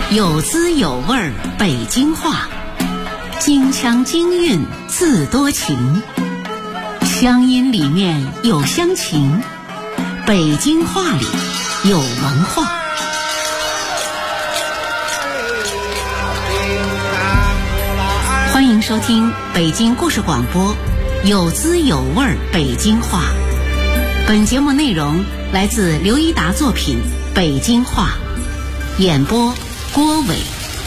有滋有味儿北京话，京腔京韵字多情，乡音里面有乡情，北京话里有文化。欢迎收听北京故事广播有滋有味儿北京话。本节目内容来自刘一达作品《北京话》，演播郭伟。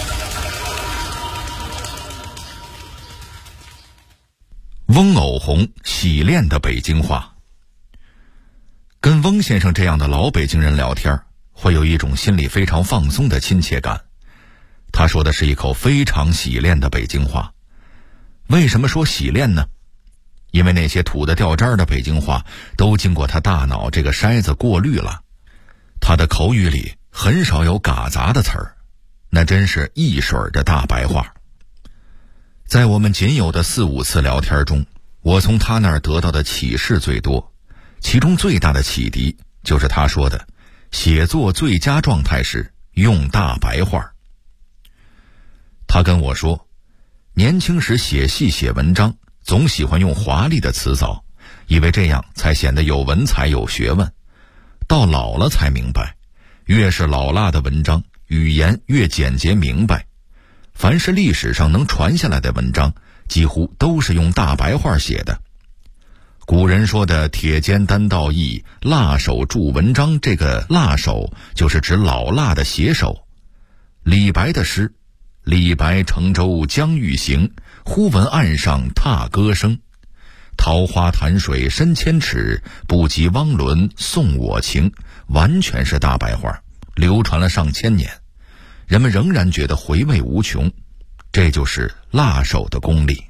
翁偶红洗练的北京话。跟翁先生这样的老北京人聊天，会有一种心里非常放松的亲切感。他说的是一口非常洗练的北京话。为什么说洗练呢？因为那些土的掉渣的北京话都经过他大脑这个筛子过滤了。他的口语里很少有嘎杂的词儿，那真是一水儿的大白话。在我们仅有的4、5次聊天中，我从他那儿得到的启示最多，其中最大的启迪就是他说的写作最佳状态时用大白话。他跟我说，年轻时写戏写文章总喜欢用华丽的词藻，以为这样才显得有文采有学问。到老了才明白，越是老辣的文章，语言越简洁明白。凡是历史上能传下来的文章，几乎都是用大白话写的。古人说的铁肩担道义，辣手著文章，这个辣手就是指老辣的写手。李白的诗，李白乘舟将欲行，忽闻岸上踏歌声。桃花潭水深千尺，不及汪伦送我情，完全是大白话，流传了上千年，人们仍然觉得回味无穷。这就是辣手的功力。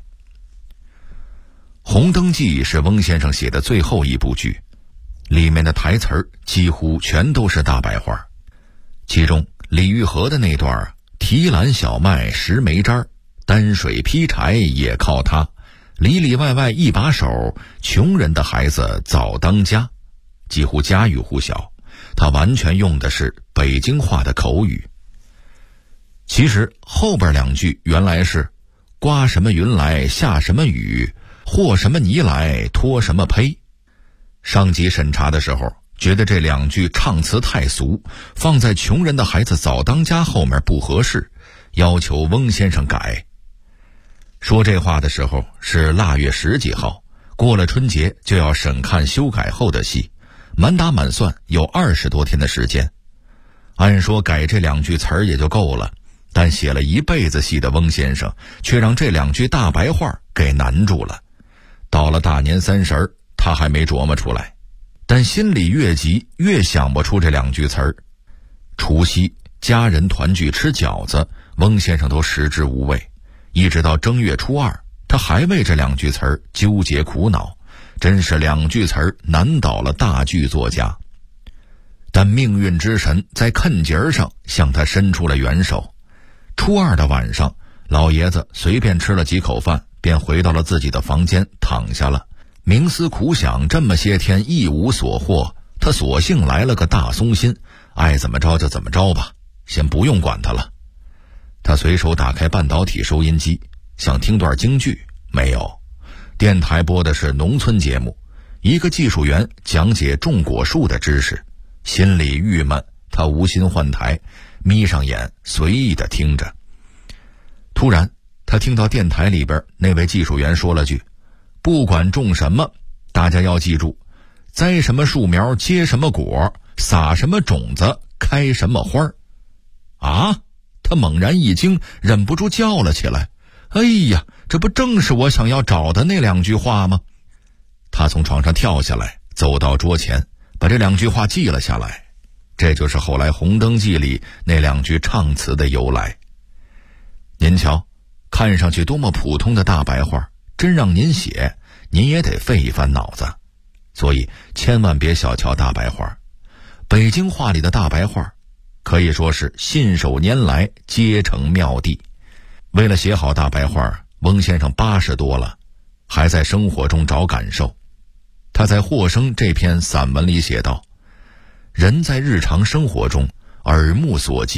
红灯记是翁先生写的最后一部剧，里面的台词儿几乎全都是大白话。其中李玉和的那段提篮小麦拾煤渣，担水劈柴也靠他，里里外外一把手，穷人的孩子早当家，几乎家喻户晓。他完全用的是北京话的口语。其实后边2句原来是刮什么云来下什么雨，和什么泥来拖什么胚。上级审查的时候觉得这2句唱词太俗，放在穷人的孩子早当家后面不合适，要求翁先生改。说这话的时候是腊月10几号，过了春节就要审看修改后的戏，满打满算有20多天的时间。按说改这2句词儿也就够了，但写了一辈子戏的翁先生却让这2句大白话给难住了。到了大年30，他还没琢磨出来，但心里越急越想不出这2句词儿。除夕家人团聚吃饺子，翁先生都食之无味，一直到正月初2，他还为这2句词儿纠结苦恼，真是2句词儿难倒了大剧作家。但命运之神在坎节上向他伸出了援手。初2的晚上，老爷子随便吃了几口饭，便回到了自己的房间躺下了。冥思苦想，这么些天一无所获，他索性来了个大松心，爱怎么着就怎么着吧，先不用管他了。他随手打开半导体收音机，想听段京剧，没有。电台播的是农村节目，一个技术员讲解种果树的知识，心里郁闷，他无心换台，眯上眼随意地听着。突然他听到电台里边那位技术员说了句，不管种什么，大家要记住，栽什么树苗结什么果，撒什么种子开什么花。啊，他猛然一惊，忍不住叫了起来，哎呀，这不正是我想要找的那2句话吗？他从床上跳下来，走到桌前，把这2句话记了下来。这就是后来《红灯记》里那2句唱词的由来。您瞧，看上去多么普通的大白话，真让您写，您也得费一番脑子。所以千万别小瞧大白话。北京话里的大白话可以说是信手拈来，皆成妙地。为了写好大白话，翁先生80多了，还在生活中找感受。他在《获生》这篇散文里写道，人在日常生活中耳目所及，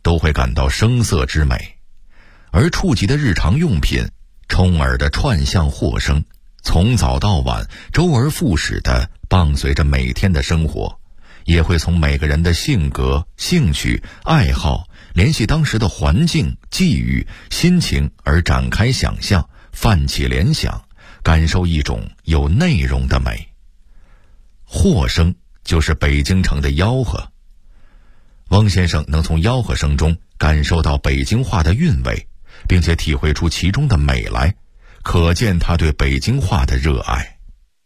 都会感到声色之美，而触及的日常用品充耳的串象货声，从早到晚周而复始地伴随着每天的生活，也会从每个人的性格、兴趣、爱好联系当时的环境、际遇、心情而展开想象，泛起联想，感受一种有内容的美。货声就是北京城的吆喝。翁先生能从吆喝声中感受到北京话的韵味，并且体会出其中的美来，可见他对北京话的热爱。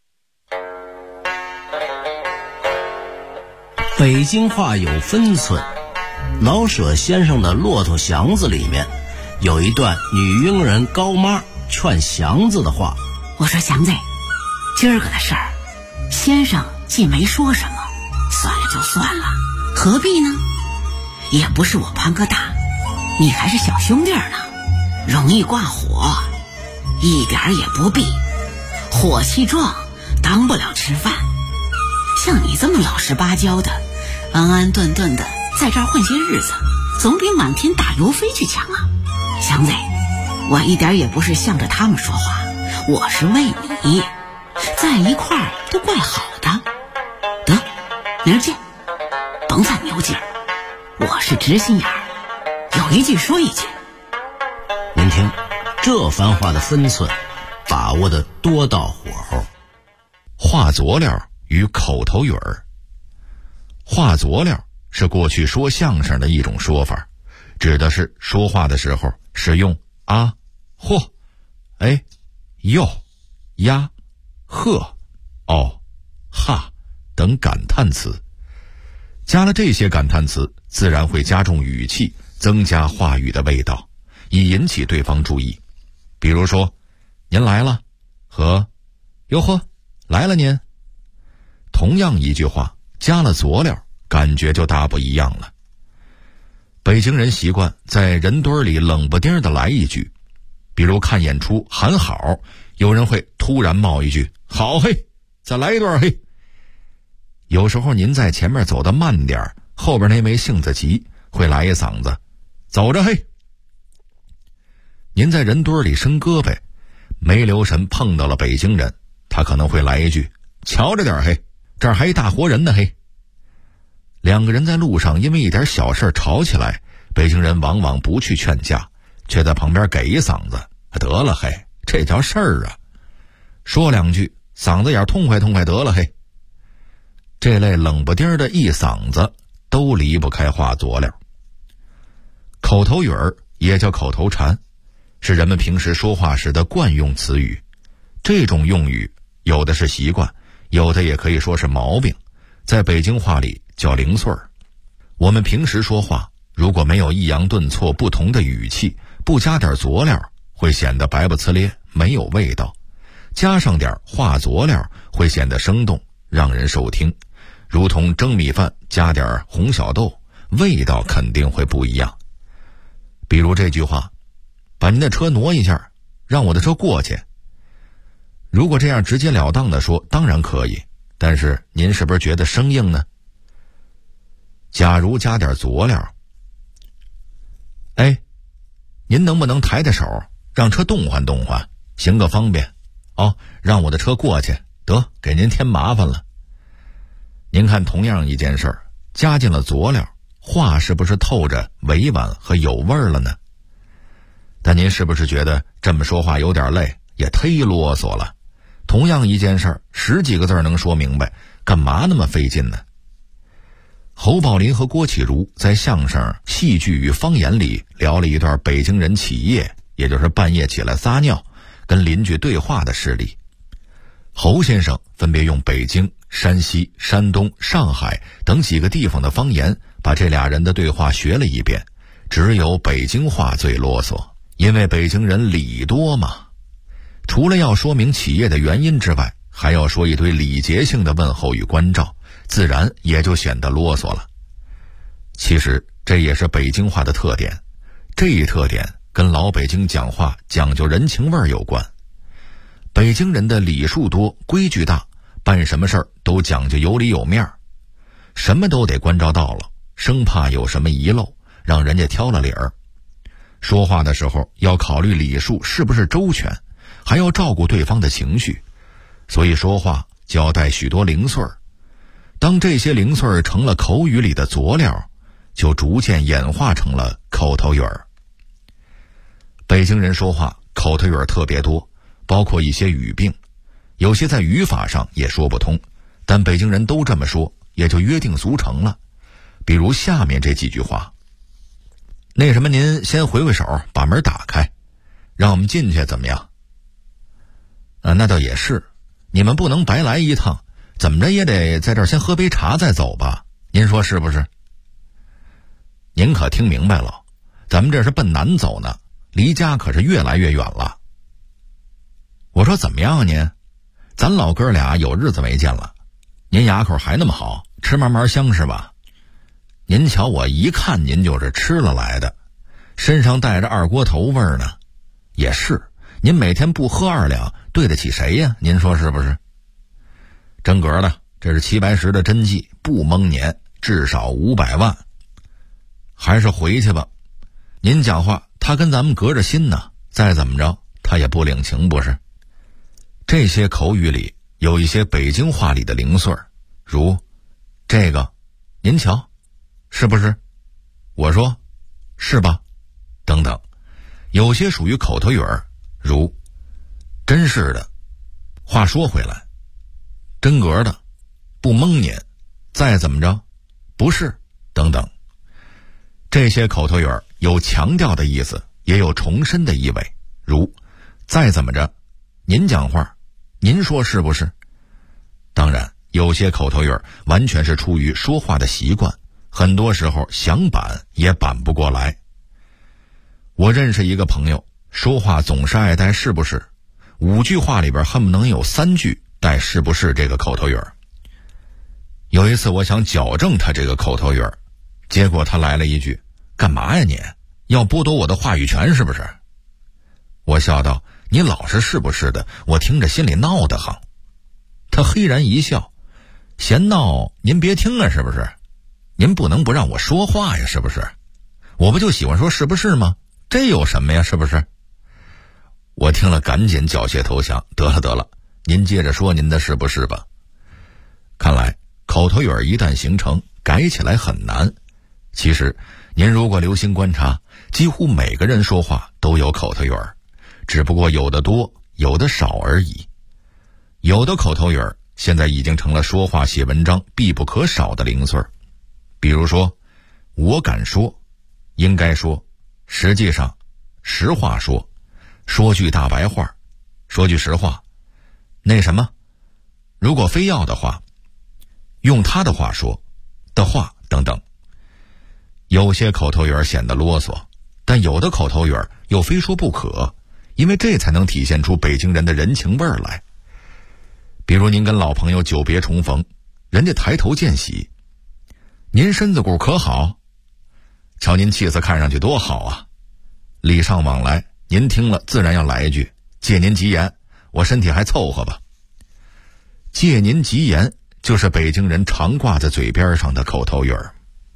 北京话有分寸，老舍先生的《骆驼祥子》里面有一段女佣人高妈劝祥子的话： 我说祥子，今儿个的事儿先生既没说什么，算了就算了，何必呢？也不是我潘哥大，你还是小兄弟呢，容易挂火，一点也不必，火气壮当不了吃饭。像你这么老实巴交的，安安顿顿的在这儿混些日子，总比满天打油飞去强啊。祥子，我一点也不是向着他们说话，我是为你，在一块儿都怪好的。得，明儿见，甭犯牛劲儿，我是直心眼儿，有一句说一句。 您听，这番话的分寸把握的多到火候。 话佐料与口头语儿。话佐料是过去说相声的一种说法，指的是说话的时候使用啊、嚯、哎、哟、呀、呵、哦、哈等感叹词。加了这些感叹词，自然会加重语气，增加话语的味道，以引起对方注意。比如说，您来了和哟呵，来了您。同样一句话，加了佐料，感觉就大不一样了。北京人习惯在人堆里冷不丁的来一句，比如看演出喊好，有人会突然冒一句好嘿，再来一段嘿。有时候您在前面走得慢点，后边那位性子急会来一嗓子走着嘿。您在人堆里伸胳膊，没留神碰到了北京人，他可能会来一句瞧着点嘿，这儿还一大活人呢嘿。两个人在路上因为一点小事吵起来，北京人往往不去劝架，却在旁边给一嗓子得了嘿，这叫事儿啊，说两句嗓子眼痛快痛快得了嘿。这类冷不丁的一嗓子都离不开话佐料。口头语儿也叫口头禅，是人们平时说话时的惯用词语。这种用语有的是习惯，有的也可以说是毛病，在北京话里叫零碎儿。我们平时说话如果没有抑扬顿挫不同的语气，不加点佐料，会显得白不呲咧，没有味道。加上点话佐料，会显得生动，让人受听。如同蒸米饭加点红小豆，味道肯定会不一样。比如这句话，把您的车挪一下，让我的车过去。如果这样直截了当的说，当然可以，但是您是不是觉得生硬呢？假如加点佐料，哎，您能不能抬抬手，让车动换动换，行个方便哦，让我的车过去，得给您添麻烦了。您看，同样一件事儿，加进了佐料，话是不是透着委婉和有味儿了呢？但您是不是觉得这么说话有点累，也忒啰嗦了？同样一件事儿，10几个字能说明白，干嘛那么费劲呢？侯宝林和郭启儒在相声、戏剧与方言里聊了一段北京人起夜，也就是半夜起来撒尿，跟邻居对话的事例。侯先生分别用北京、山西、山东、上海等几个地方的方言，把这俩人的对话学了一遍。只有北京话最啰嗦，因为北京人礼多嘛。除了要说明起夜的原因之外，还要说一堆礼节性的问候与关照，自然也就显得啰嗦了。其实这也是北京话的特点，这一特点跟老北京讲话讲究人情味有关。北京人的礼数多，规矩大，办什么事儿都讲究有理有面儿，什么都得关照到了，生怕有什么遗漏， 让人家挑了理儿。说话的时候要考虑礼数是不是周全，还要照顾对方的情绪，所以说话就要带许多零碎儿。当这些零碎儿成了口语里的佐料，就逐渐演化成了口头语儿。北京人说话口头语儿特别多，包括一些语病，有些在语法上也说不通，但北京人都这么说，也就约定俗成了。比如下面这几句话：那什么，您先回回手，把门打开，让我们进去怎么样？那倒也是，你们不能白来一趟，怎么着也得在这儿先喝杯茶再走吧，您说是不是？您可听明白了，咱们这是奔南走呢，离家可是越来越远了。我说怎么样啊您？咱老哥俩有日子没见了，您牙口还那么好，吃嘛嘛香是吧？您瞧我一看您就是吃了来的，身上带着二锅头味儿呢。也是，您每天不喝2两，对得起谁呀？您说是不是？真格的，这是齐白石的真迹，不蒙年，至少500万。还是回去吧，您讲话他跟咱们隔着心呢，再怎么着他也不领情不是？这些口语里有一些北京话里的零碎儿，如这个您瞧是不是？我说是吧？等等。有些属于口头语儿，如真是的，话说回来，真格的，不蒙您，再怎么着不是，等等。这些口头语儿有强调的意思，也有重申的意味，如再怎么着，您讲话，您说是不是？当然有些口头语儿完全是出于说话的习惯，很多时候想板也板不过来。我认识一个朋友，说话总是爱带是不是，5句话里边恨不能有3句带是不是这个口头语儿。有一次我想矫正他这个口头语儿，结果他来了一句：干嘛呀你？要剥夺我的话语权是不是？我笑道：你老是不是的，我听着心里闹得慌。他嘿然一笑：嫌闹您别听啊是不是？您不能不让我说话呀是不是？我不就喜欢说是不是吗？这有什么呀是不是？我听了赶紧缴械投降，得了，您接着说您的是不是吧。看来口头语一旦形成，改起来很难。其实您如果留心观察，几乎每个人说话都有口头语儿，只不过有的多有的少而已。有的口头语儿现在已经成了说话写文章必不可少的零碎儿，比如说我敢说，应该说，实际上，实话说，说句大白话，说句实话，那什么，如果非要的话，用他的话说的话等等。有些口头语显得啰嗦，但有的口头语又非说不可，因为这才能体现出北京人的人情味儿来。比如您跟老朋友久别重逢，人家抬头见喜，您身子骨可好？瞧您气色看上去多好啊！礼尚往来，您听了自然要来一句：借您吉言，我身体还凑合吧。借您吉言就是北京人常挂在嘴边上的口头语儿。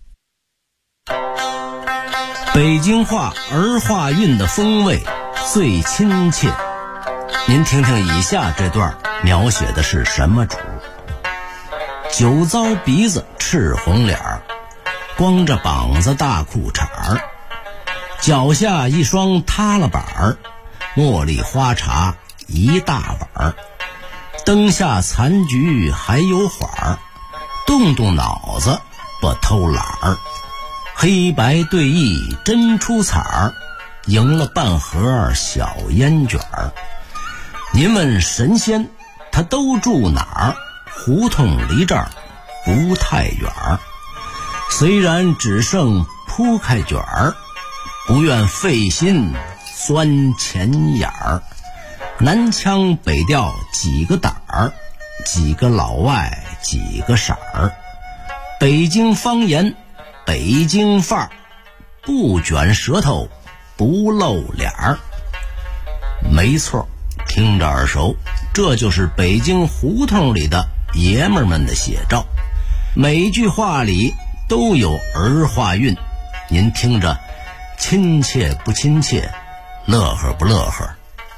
北京话儿化韵的风味最亲切。您听听以下这段描写的是什么主？酒糟鼻子赤红脸儿，光着膀子大裤衩儿，脚下一双塌了板儿，茉莉花茶一大碗儿，灯下残局还有缓儿，动动脑子不偷懒儿，黑白对弈真出彩儿，赢了半盒小烟卷儿。您问神仙他都住哪儿？胡同离这儿不太远儿，虽然只剩铺开卷儿，不愿费心钻钱眼儿。南腔北调几个胆儿，几个老外几个色儿，北京方言北京范儿，不卷舌头不露脸儿。没错，听着耳熟，这就是北京胡同里的爷们们的写照。每句话里都有儿化韵， 您听着亲切不亲切，乐呵不乐呵？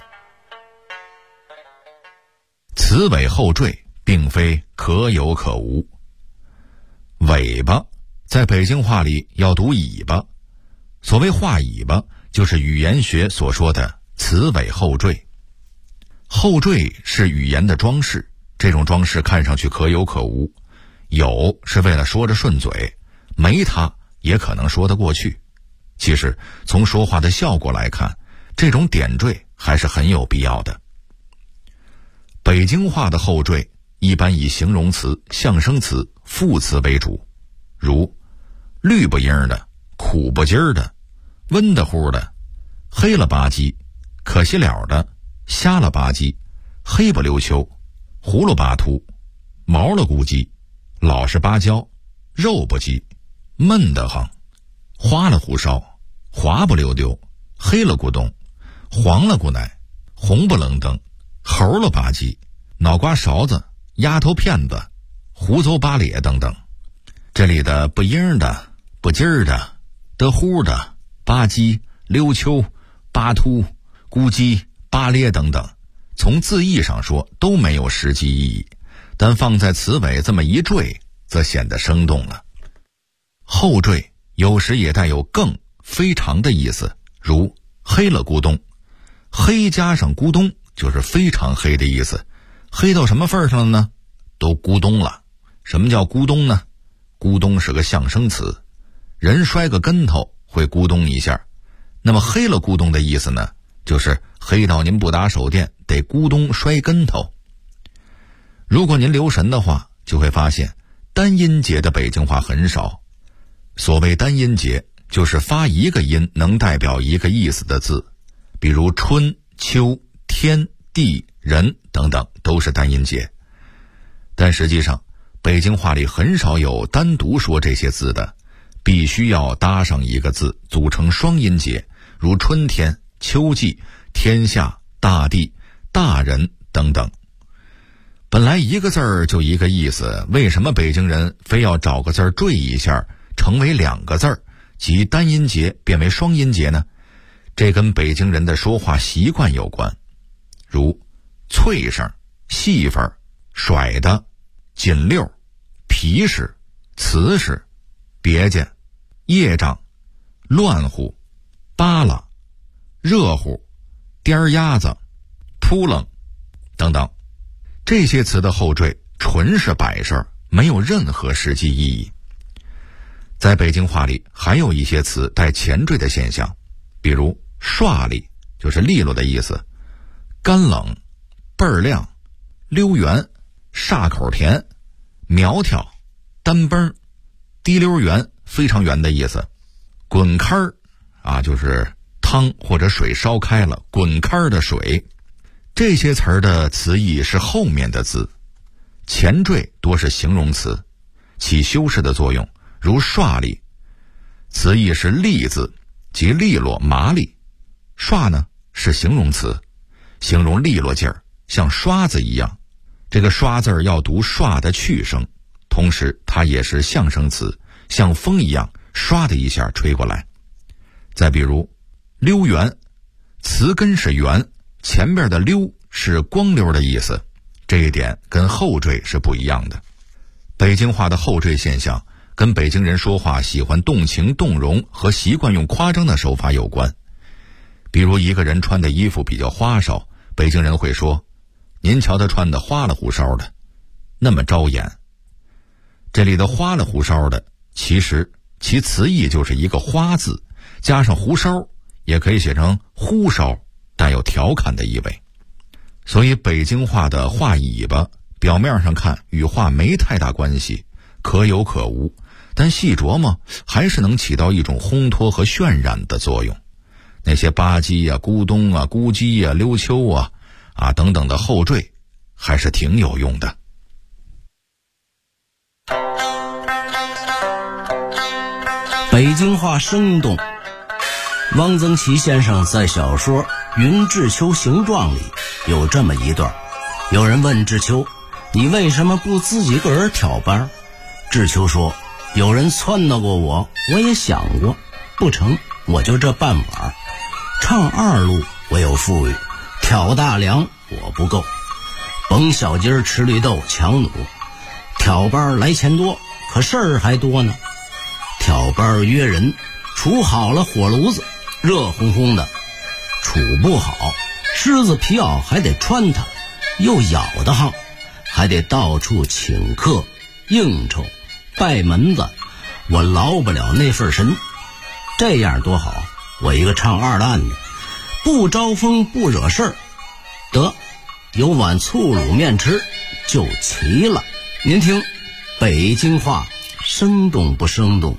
词尾后缀并非可有可无。尾巴在北京话里要读尾巴，所谓画尾巴，就是语言学所说的词尾后缀。后缀是语言的装饰，这种装饰看上去可有可无，有是为了说着顺嘴，没它也可能说得过去。其实从说话的效果来看，这种点缀还是很有必要的。北京话的后缀一般以形容词、象声词、副词为主，如绿不缨的、苦不劲儿的、温得乎的、黑了吧唧、可惜了的、瞎了吧唧、黑不溜秋、葫芦巴秃、毛了咕叽、老实巴交、肉不叽、闷得慌、花了胡烧、滑不溜丢、黑了咕咚、黄了咕奶、红不愣登、猴了吧唧、脑瓜勺子、丫头片子、胡诌巴咧等等。这里的不音的、不劲儿的、得呼的、吧唧、溜秋、巴秃、咕叽、巴咧等等，从字义上说都没有实际意义，但放在词尾这么一缀，则显得生动了。后缀有时也带有更、非常的意思，如黑了咕咚，黑加上咕咚就是非常黑的意思。黑到什么份上了呢？都咕咚了。什么叫咕咚呢？咕咚是个象声词，人摔个跟头会咕咚一下，那么黑了咕咚的意思呢，就是黑到您不打手电得咕咚摔跟头。如果您留神的话，就会发现单音节的北京话很少。所谓单音节，就是发一个音能代表一个意思的字，比如春、秋、天、地、人等等都是单音节。但实际上北京话里很少有单独说这些字的，必须要搭上一个字组成双音节，如春天、秋季、天下、大地、大人等等。本来一个字儿就一个意思，为什么北京人非要找个字儿缀一下成为两个字儿，即单音节变为双音节呢？这跟北京人的说话习惯有关，如脆声、细缝、甩的、紧溜、皮实、瓷实、别介、业障、乱乎、扒拉、热乎、颠鸭子、扑棱等等。这些词的后缀纯是摆设，没有任何实际意义。在北京话里还有一些词带前缀的现象，比如刷利就是利落的意思，干冷、倍儿亮、溜圆、煞口甜、苗条、单崩、滴溜圆非常圆的意思，滚开儿就是汤或者水烧开了，滚开儿的水。这些词儿的词义是后面的字，前缀多是形容词，起修饰的作用，如刷利，词义是利字，即利落麻利。刷呢是形容词，形容利落劲儿，像刷子一样。这个刷字儿要读刷的去声，同时它也是象声词，像风一样刷的一下吹过来。再比如溜圆，词根是圆，前面的溜是光溜的意思，这一点跟后缀是不一样的。北京话的后缀现象跟北京人说话喜欢动情动容和习惯用夸张的手法有关。比如一个人穿的衣服比较花哨，北京人会说，您瞧他穿的花了胡哨的，那么招眼。这里的花了胡哨的，其实其词义就是一个花字，加上胡哨，也可以写成呼哨，带有调侃的意味。所以北京话的画尾巴表面上看与话没太大关系，可有可无，但细琢磨还是能起到一种烘托和渲染的作用。那些吧唧啊、咕咚啊、咕叽啊、溜秋啊等等的后缀还是挺有用的。 北京话生动。汪曾祺先生在小说《云志秋形状》里有这么一段，有人问志秋，你为什么不自己个儿挑班？志秋说，有人撺掇过我，我也想过， 不成，我就这半碗。唱二路我有富裕，挑大梁我不够。甭小鸡儿吃绿豆强弩，挑班来钱多，可事儿还多呢。挑班约人，处好了火炉子，热烘烘的；处不好，狮子皮袄还得穿它，又咬得慌，还得到处请客应酬拜门子，我劳不了那份神。这样多好，我一个唱二烂的，不招风不惹事儿，得有碗醋卤面吃就齐了。您听北京话生动不生动？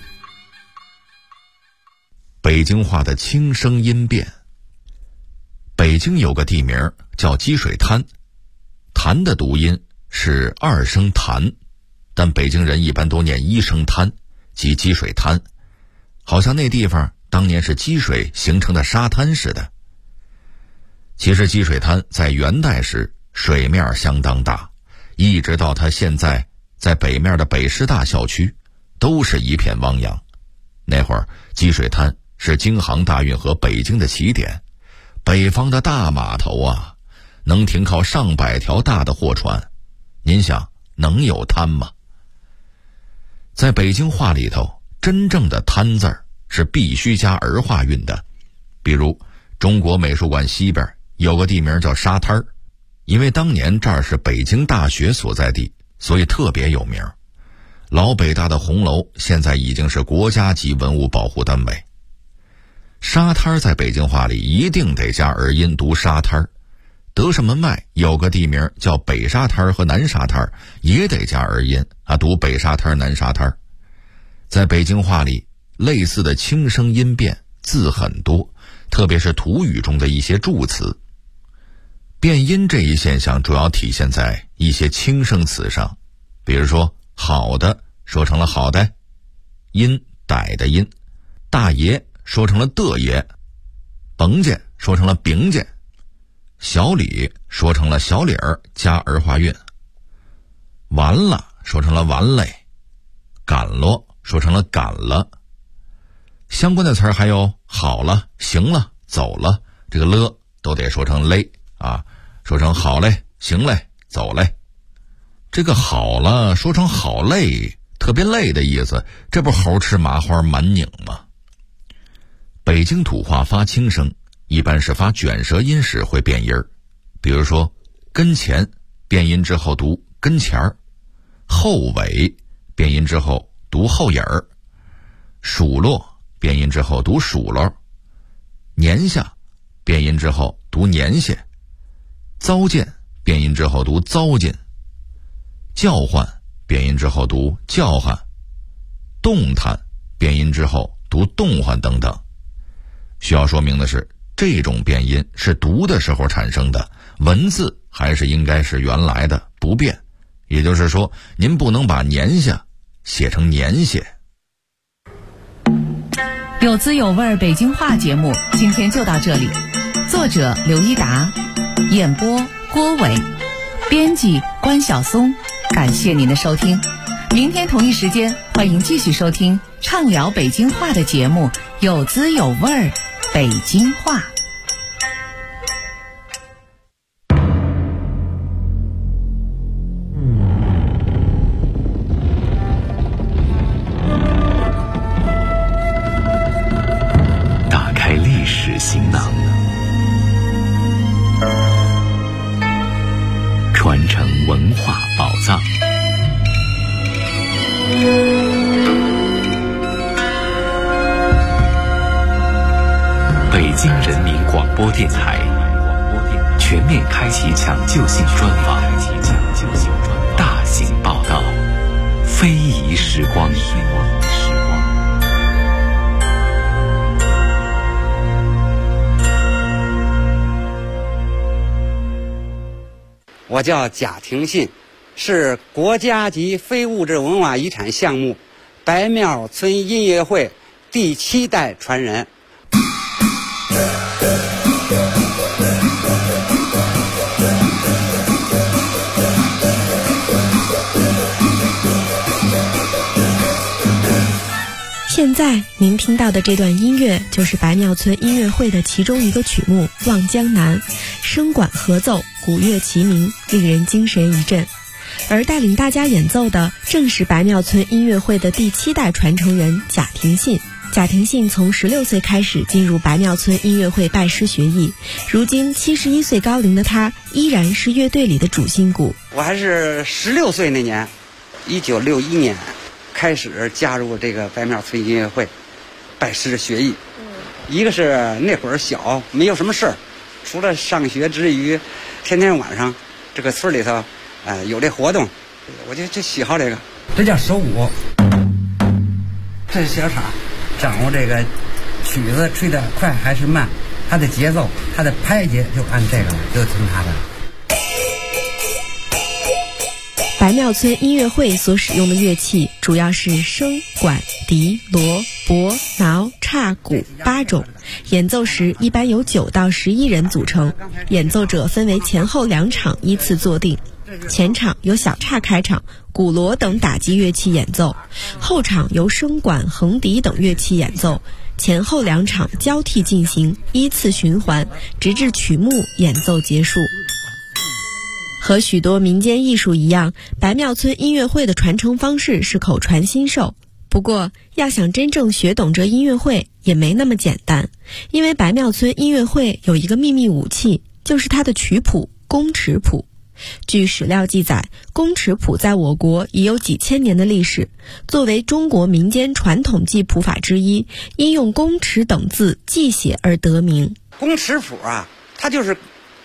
北京话的轻声音变。北京有个地名叫积水滩，潭的读音是二声潭，但北京人一般都念一声滩，即积水滩，好像那地方当年是积水形成的沙滩似的。其实积水滩在元代时水面相当大，一直到它现在在北面的北师大校区都是一片汪洋。那会儿积水滩是京杭大运河北京的起点，北方的大码头啊，能停靠上百条大的货船，您想能有滩吗？在北京话里头，真正的滩字儿是必须加儿化韵的。比如中国美术馆西边有个地名叫沙滩，因为当年这儿是北京大学所在地，所以特别有名。老北大的红楼现在已经是国家级文物保护单位。沙滩在北京话里一定得加儿音，读沙滩。德胜门外有个地名叫北沙滩和南沙滩，也得加儿音啊，读北沙滩南沙滩。在北京话里，类似的轻声音变字很多，特别是土语中的一些助词。变音这一现象主要体现在一些轻声词上，比如说好的说成了好的，阴歹的阴，大爷说成了的爷，甭家说成了饼家，小李说成了小李儿加儿化韵，完了说成了完嘞，赶咯说成了赶了。相关的词儿还有好了、行了、走了，这个了都得说成嘞啊，说成好嘞、行嘞、走嘞。这个好了说成好累，特别累的意思，这不猴吃麻花满拧吗？北京土话发轻声一般是发卷舌音时会变音儿，比如说跟前变音之后读跟前儿，后尾变音之后读后影儿，数落变音之后读数落，年下变音之后读年下，糟践变音之后读糟践，叫唤变音之后读叫唤，动弹变音之后读动唤等等。需要说明的是，这种变音是读的时候产生的，文字还是应该是原来的不变，也就是说您不能把年下写成年下。 有滋有味北京话节目今天就到这里，作者刘一达，演播郭伟，编辑关晓松，感谢您的收听。明天同一时间欢迎继续收听畅聊北京话的节目，有滋有味北京话。 打开历史行囊，传承文化宝藏。北京人民广播电台全面开启抢救性专访，大型报道，非遗时光。 我叫贾廷信，是国家级非物质文化遗产项目白庙村音乐会第7代传人。 现在您听到的这段音乐就是白庙村音乐会的其中一个曲目《望江南》，声管合奏，鼓乐齐鸣，令人精神一振。而带领大家演奏的正是白庙村音乐会的第7代传承人贾廷信。贾廷信从16岁开始进入白庙村音乐会拜师学艺，如今71岁高龄的他依然是乐队里的主心骨。 我还是16岁那年，1961年开始加入这个白庙村音乐会，拜师学艺。一个是那会儿小，没有什么事儿，除了上学之余，天天晚上这个村里头，有这活动，我就喜好这个。这叫手鼓，这是小叉，掌握这个曲子吹得快还是慢，它的节奏，它的拍节就按这个，就听它的。 白庙村音乐会所使用的乐器主要是笙、管、笛、锣、钹、挠、叉、鼓8种，演奏时一般由9到11人组成，演奏者分为前后2场依次坐定。前场由小叉开场，鼓锣等打击乐器演奏，后场由笙管、横笛等乐器演奏，前后2场交替进行，依次循环，直至曲目演奏结束。和许多民间艺术一样，白庙村音乐会的传承方式是口传心授。不过，要想真正学懂这音乐会也没那么简单，因为白庙村音乐会有一个秘密武器，就是它的曲谱宫尺谱。据史料记载，宫尺谱在我国已有几千年的历史，作为中国民间传统记谱法之一，因用宫尺等字记写而得名。 宫尺谱啊，它就是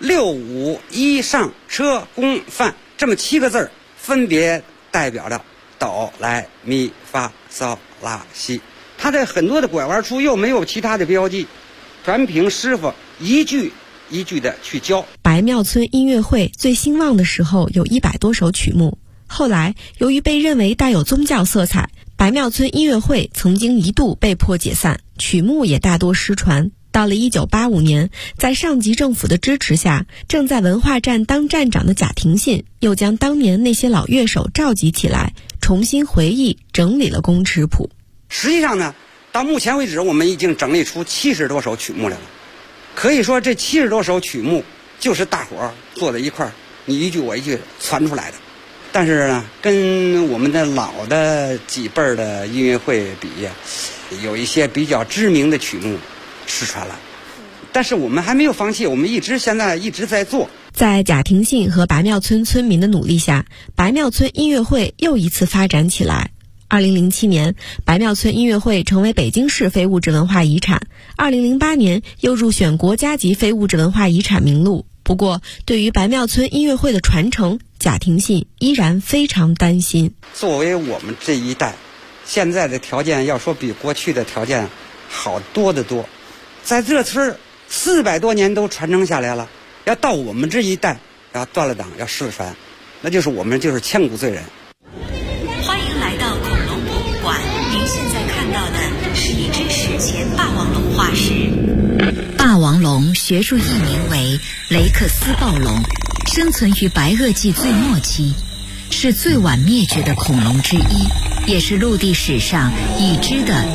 6、5、1上车宫范这么7个字，分别代表着哆来咪发嗦拉西。它的很多的拐弯处又没有其他的标记，全凭师傅一句一句的去教。 白庙村音乐会最兴旺的时候有100多首曲目，后来由于被认为带有宗教色彩，白庙村音乐会曾经一度被迫解散，曲目也大多失传。到了1985年，在上级政府的支持下，正在文化站当站长的贾廷信又将当年那些老乐手召集起来，重新回忆整理了宫尺谱。 实际上呢，到目前为止我们已经整理出70多首曲目来了。可以说这70多首曲目就是大伙儿坐在一块儿，你一句我一句传出来的。但是呢，跟我们的老的几辈儿的音乐会比，有一些比较知名的曲目失传了。但是我们还没有放弃，我们现在一直在做。 在贾廷信和白庙村村民的努力下，白庙村音乐会又一次发展起来。2007年，白庙村音乐会成为北京市非物质文化遗产。2008年又入选国家级非物质文化遗产名录。不过，对于白庙村音乐会的传承，贾廷信依然非常担心。 作为我们这一代，现在的条件要说比过去的条件好多得多。在这村400多年都传承下来了，要到我们这一代要断了档，要失传，那就是我们就是千古罪人。 欢迎来到恐龙博物馆，您现在看到的是一只史前霸王龙化石。霸王龙学术译名为雷克斯暴龙，生存于白垩纪最末期，是最晚灭绝的恐龙之一，也是陆地史上已知的